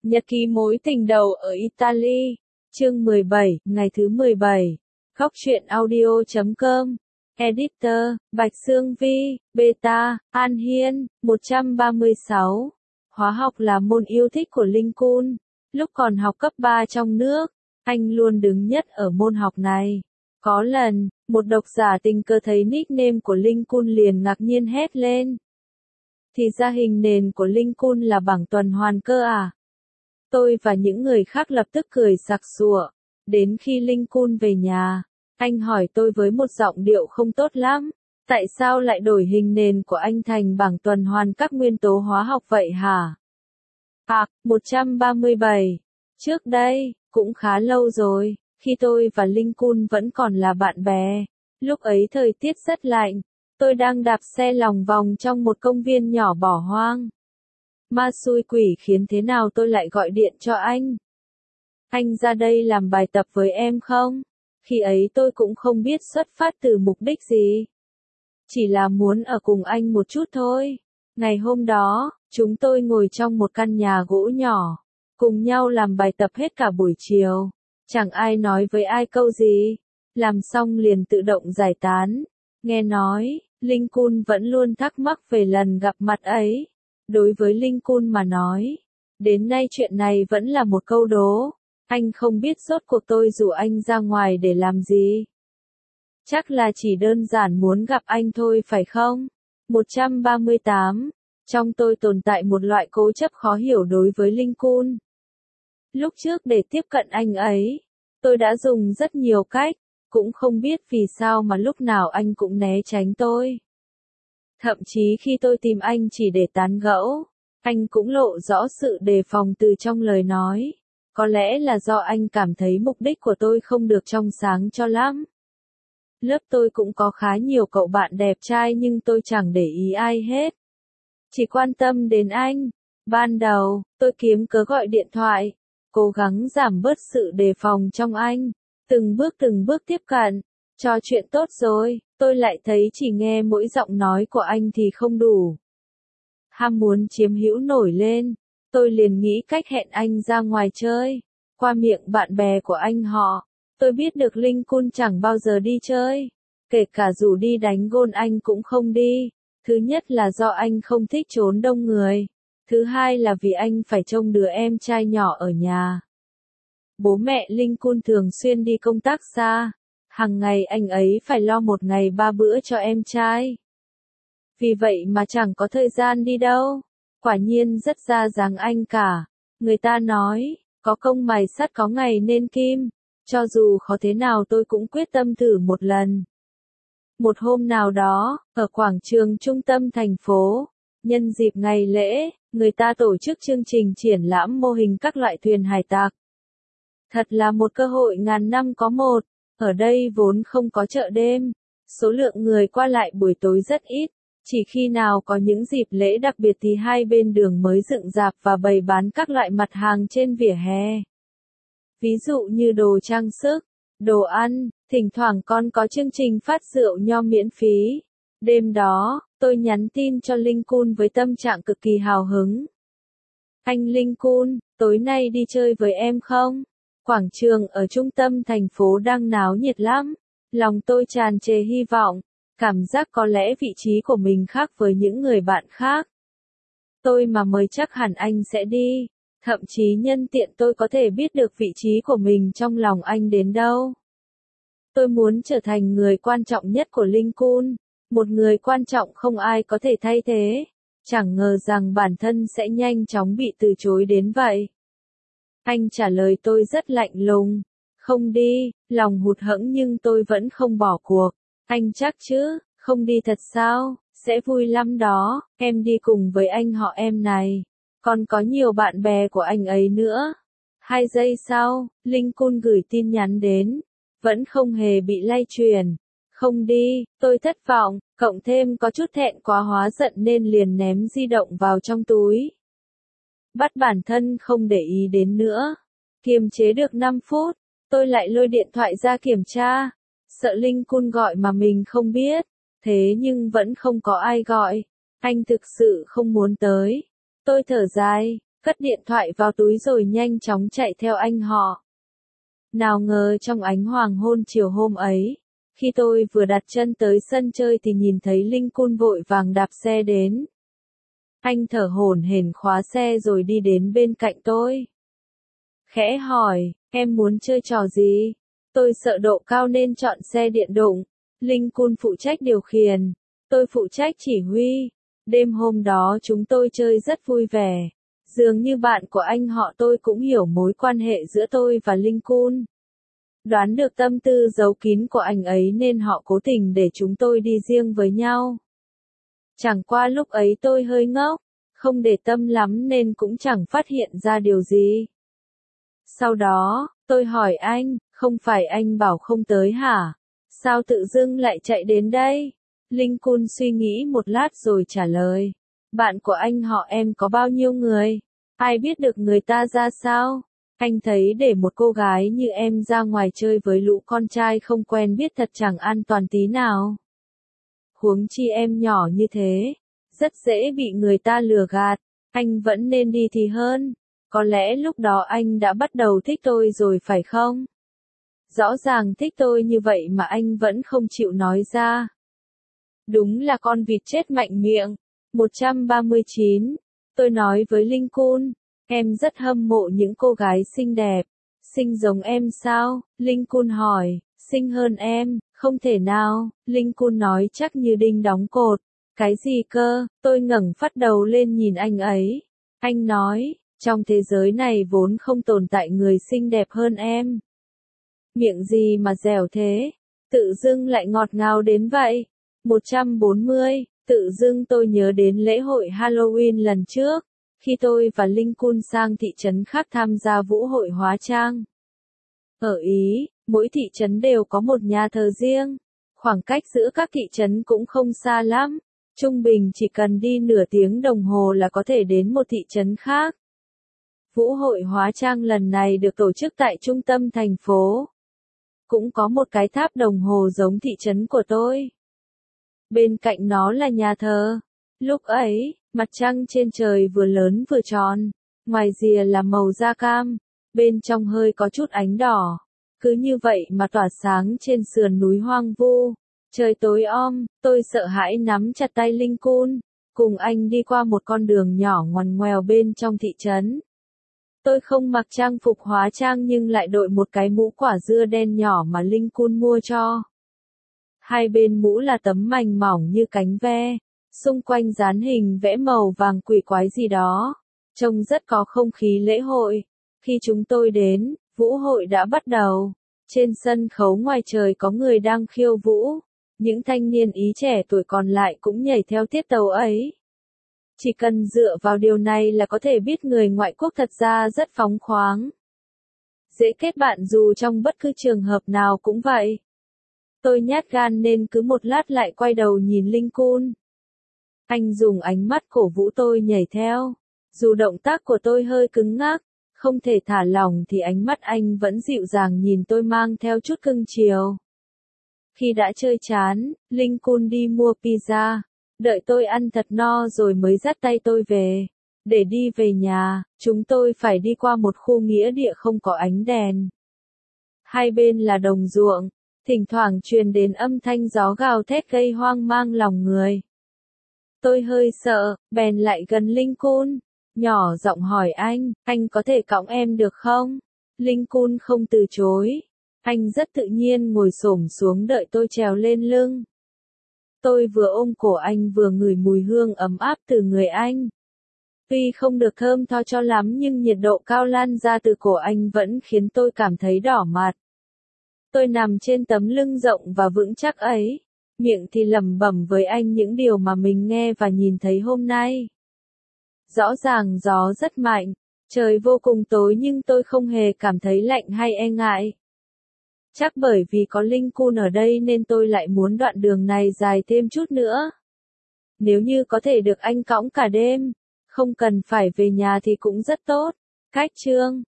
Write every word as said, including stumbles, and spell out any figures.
Nhật ký mối tình đầu ở Italy, chương mười bảy, ngày thứ mười bảy. Góc truyện audio chấm com. Editor, Bạch Sương Vi, Beta, An Hiên, một trăm ba mươi sáu. Hóa học là môn yêu thích của Lincoln. Lúc còn học cấp ba trong nước, anh luôn đứng nhất ở môn học này. Có lần, một độc giả tình cờ thấy nickname của Lincoln liền ngạc nhiên hét lên. Thì ra hình nền của Lincoln là bảng tuần hoàn cơ à? Tôi và những người khác lập tức cười sặc sụa. Đến khi Lincoln về nhà, anh hỏi tôi với một giọng điệu không tốt lắm. Tại sao lại đổi hình nền của anh thành bảng tuần hoàn các nguyên tố hóa học vậy hả? À, một trăm ba mươi bảy. Trước đây, cũng khá lâu rồi, khi tôi và Lincoln vẫn còn là bạn bè. Lúc ấy thời tiết rất lạnh, tôi đang đạp xe lòng vòng trong một công viên nhỏ bỏ hoang. Ma xui quỷ khiến thế nào tôi lại gọi điện cho anh. Anh ra đây làm bài tập với em không? Khi ấy tôi cũng không biết xuất phát từ mục đích gì. Chỉ là muốn ở cùng anh một chút thôi. Ngày hôm đó, chúng tôi ngồi trong một căn nhà gỗ nhỏ, cùng nhau làm bài tập hết cả buổi chiều. Chẳng ai nói với ai câu gì. Làm xong liền tự động giải tán. Nghe nói, Lincoln vẫn luôn thắc mắc về lần gặp mặt ấy. Đối với Lincoln mà nói, đến nay chuyện này vẫn là một câu đố. Anh không biết rốt cuộc tôi rủ anh ra ngoài để làm gì. Chắc là chỉ đơn giản muốn gặp anh thôi phải không? một trăm ba mươi tám. Trong tôi tồn tại một loại cố chấp khó hiểu đối với Lincoln. Lúc trước để tiếp cận anh ấy, tôi đã dùng rất nhiều cách, cũng không biết vì sao mà lúc nào anh cũng né tránh tôi. Thậm chí khi tôi tìm anh chỉ để tán gẫu, anh cũng lộ rõ sự đề phòng từ trong lời nói. Có lẽ là do anh cảm thấy mục đích của tôi không được trong sáng cho lắm. Lớp tôi cũng có khá nhiều cậu bạn đẹp trai nhưng tôi chẳng để ý ai hết. Chỉ quan tâm đến anh. Ban đầu, tôi kiếm cớ gọi điện thoại, cố gắng giảm bớt sự đề phòng trong anh. Từng bước từng bước tiếp cận. Trò chuyện tốt rồi, tôi lại thấy chỉ nghe mỗi giọng nói của anh thì không đủ. Ham muốn chiếm hữu nổi lên, tôi liền nghĩ cách hẹn anh ra ngoài chơi. Qua miệng bạn bè của anh họ, tôi biết được Lincoln chẳng bao giờ đi chơi. Kể cả rủ đi đánh gôn anh cũng không đi. Thứ nhất là do anh không thích trốn đông người. Thứ hai là vì anh phải trông đứa em trai nhỏ ở nhà. Bố mẹ Lincoln thường xuyên đi công tác xa. Hàng ngày anh ấy phải lo một ngày ba bữa cho em trai. Vì vậy mà chẳng có thời gian đi đâu. Quả nhiên rất ra dáng anh cả. Người ta nói, có công mài sắt có ngày nên kim. Cho dù khó thế nào tôi cũng quyết tâm thử một lần. Một hôm nào đó, ở quảng trường trung tâm thành phố, nhân dịp ngày lễ, người ta tổ chức chương trình triển lãm mô hình các loại thuyền hải tặc. Thật là một cơ hội ngàn năm có một. Ở đây vốn không có chợ đêm, số lượng người qua lại buổi tối rất ít, chỉ khi nào có những dịp lễ đặc biệt thì hai bên đường mới dựng rạp và bày bán các loại mặt hàng trên vỉa hè. Ví dụ như đồ trang sức, đồ ăn, thỉnh thoảng còn có chương trình phát rượu nho miễn phí. Đêm đó, tôi nhắn tin cho Lincoln với tâm trạng cực kỳ hào hứng. Anh Lincoln, tối nay đi chơi với em không? Quảng trường ở trung tâm thành phố đang náo nhiệt lắm. Lòng tôi tràn trề hy vọng, cảm giác có lẽ vị trí của mình khác với những người bạn khác. Tôi mà mời chắc hẳn anh sẽ đi. Thậm chí nhân tiện tôi có thể biết được vị trí của mình trong lòng anh đến đâu. Tôi muốn trở thành người quan trọng nhất của Lincoln. Một người quan trọng không ai có thể thay thế. Chẳng ngờ rằng bản thân sẽ nhanh chóng bị từ chối đến vậy. Anh trả lời tôi rất lạnh lùng. Không đi, lòng hụt hẫng nhưng tôi vẫn không bỏ cuộc. Anh chắc chứ, không đi thật sao, sẽ vui lắm đó, em đi cùng với anh họ em này. Còn có nhiều bạn bè của anh ấy nữa. Hai giây sau, Lincoln gửi tin nhắn đến. Vẫn không hề bị lay truyền. Không đi, tôi thất vọng, cộng thêm có chút thẹn quá hóa giận nên liền ném di động vào trong túi. Bắt bản thân không để ý đến nữa. Kiềm chế được năm phút, tôi lại lôi điện thoại ra kiểm tra. Sợ Lincoln gọi mà mình không biết. Thế nhưng vẫn không có ai gọi. Anh thực sự không muốn tới. Tôi thở dài, cất điện thoại vào túi rồi nhanh chóng chạy theo anh họ. Nào ngờ trong ánh hoàng hôn chiều hôm ấy, khi tôi vừa đặt chân tới sân chơi thì nhìn thấy Linh Cun vội vàng đạp xe đến. Anh thở hổn hển khóa xe rồi đi đến bên cạnh tôi. Khẽ hỏi, em muốn chơi trò gì? Tôi sợ độ cao nên chọn xe điện động. Linh Cun phụ trách điều khiển, tôi phụ trách chỉ huy. Đêm hôm đó chúng tôi chơi rất vui vẻ. Dường như bạn của anh họ tôi cũng hiểu mối quan hệ giữa tôi và Linh Cun. Đoán được tâm tư giấu kín của anh ấy nên họ cố tình để chúng tôi đi riêng với nhau. Chẳng qua lúc ấy tôi hơi ngốc, không để tâm lắm nên cũng chẳng phát hiện ra điều gì. Sau đó, tôi hỏi anh, không phải anh bảo không tới hả? Sao tự dưng lại chạy đến đây? Linh Cun suy nghĩ một lát rồi trả lời. Bạn của anh họ em có bao nhiêu người? Ai biết được người ta ra sao? Anh thấy để một cô gái như em ra ngoài chơi với lũ con trai không quen biết thật chẳng an toàn tí nào. Huống chi em nhỏ như thế, rất dễ bị người ta lừa gạt, anh vẫn nên đi thì hơn. Có lẽ lúc đó anh đã bắt đầu thích tôi rồi phải không? Rõ ràng thích tôi như vậy mà anh vẫn không chịu nói ra. Đúng là con vịt chết mạnh miệng. một trăm ba mươi chín. Tôi nói với Linh Cun, em rất hâm mộ những cô gái xinh đẹp. Xinh giống em sao? Linh Cun hỏi, xinh hơn em, không thể nào. Linh Cun nói chắc như đinh đóng cột. Cái gì cơ? Tôi ngẩng phát đầu lên nhìn anh ấy. Anh nói, trong thế giới này vốn không tồn tại người xinh đẹp hơn em. Miệng gì mà dẻo thế? Tự dưng lại ngọt ngào đến vậy. một trăm bốn mươi. Tự dưng tôi nhớ đến lễ hội Halloween lần trước, khi tôi và Linh Cun sang thị trấn khác tham gia vũ hội hóa trang. Ở Ý, mỗi thị trấn đều có một nhà thờ riêng. Khoảng cách giữa các thị trấn cũng không xa lắm. Trung bình chỉ cần đi nửa tiếng đồng hồ là có thể đến một thị trấn khác. Vũ hội hóa trang lần này được tổ chức tại trung tâm thành phố. Cũng có một cái tháp đồng hồ giống thị trấn của tôi. Bên cạnh nó là nhà thờ. Lúc ấy, mặt trăng trên trời vừa lớn vừa tròn. Ngoài rìa là màu da cam. Bên trong hơi có chút ánh đỏ. Cứ như vậy mà tỏa sáng trên sườn núi hoang vu. Trời tối om, tôi sợ hãi nắm chặt tay Linh Cun. Cùng anh đi qua một con đường nhỏ ngoằn ngoèo bên trong thị trấn. Tôi không mặc trang phục hóa trang nhưng lại đội một cái mũ quả dưa đen nhỏ mà Linh Cun mua cho. Hai bên mũ là tấm mành mỏng như cánh ve, xung quanh dán hình vẽ màu vàng quỷ quái gì đó. Trông rất có không khí lễ hội. Khi chúng tôi đến, vũ hội đã bắt đầu. Trên sân khấu ngoài trời có người đang khiêu vũ. Những thanh niên Ý trẻ tuổi còn lại cũng nhảy theo tiết tấu ấy. Chỉ cần dựa vào điều này là có thể biết người ngoại quốc thật ra rất phóng khoáng. Dễ kết bạn dù trong bất cứ trường hợp nào cũng vậy. Tôi nhát gan nên cứ một lát lại quay đầu nhìn Linh Cun. Anh dùng ánh mắt cổ vũ tôi nhảy theo. Dù động tác của tôi hơi cứng ngắc, không thể thả lỏng thì ánh mắt anh vẫn dịu dàng nhìn tôi mang theo chút cưng chiều. Khi đã chơi chán, Linh Cun đi mua pizza. Đợi tôi ăn thật no rồi mới dắt tay tôi về. Để đi về nhà, chúng tôi phải đi qua một khu nghĩa địa không có ánh đèn. Hai bên là đồng ruộng, thỉnh thoảng truyền đến âm thanh gió gào thét gây hoang mang lòng người. Tôi hơi sợ, bèn lại gần Linh Cun, nhỏ giọng hỏi anh, anh có thể cõng em được không? Linh Cun không từ chối. Anh rất tự nhiên ngồi xổm xuống đợi tôi trèo lên lưng. Tôi vừa ôm cổ anh vừa ngửi mùi hương ấm áp từ người anh. Tuy không được thơm tho cho lắm nhưng nhiệt độ cao lan ra từ cổ anh vẫn khiến tôi cảm thấy đỏ mặt. Tôi nằm trên tấm lưng rộng và vững chắc ấy, miệng thì lẩm bẩm với anh những điều mà mình nghe và nhìn thấy hôm nay. Rõ ràng gió rất mạnh, trời vô cùng tối nhưng tôi không hề cảm thấy lạnh hay e ngại. Chắc bởi vì có Linh Cun ở đây nên tôi lại muốn đoạn đường này dài thêm chút nữa. Nếu như có thể được anh cõng cả đêm, không cần phải về nhà thì cũng rất tốt. Cách chương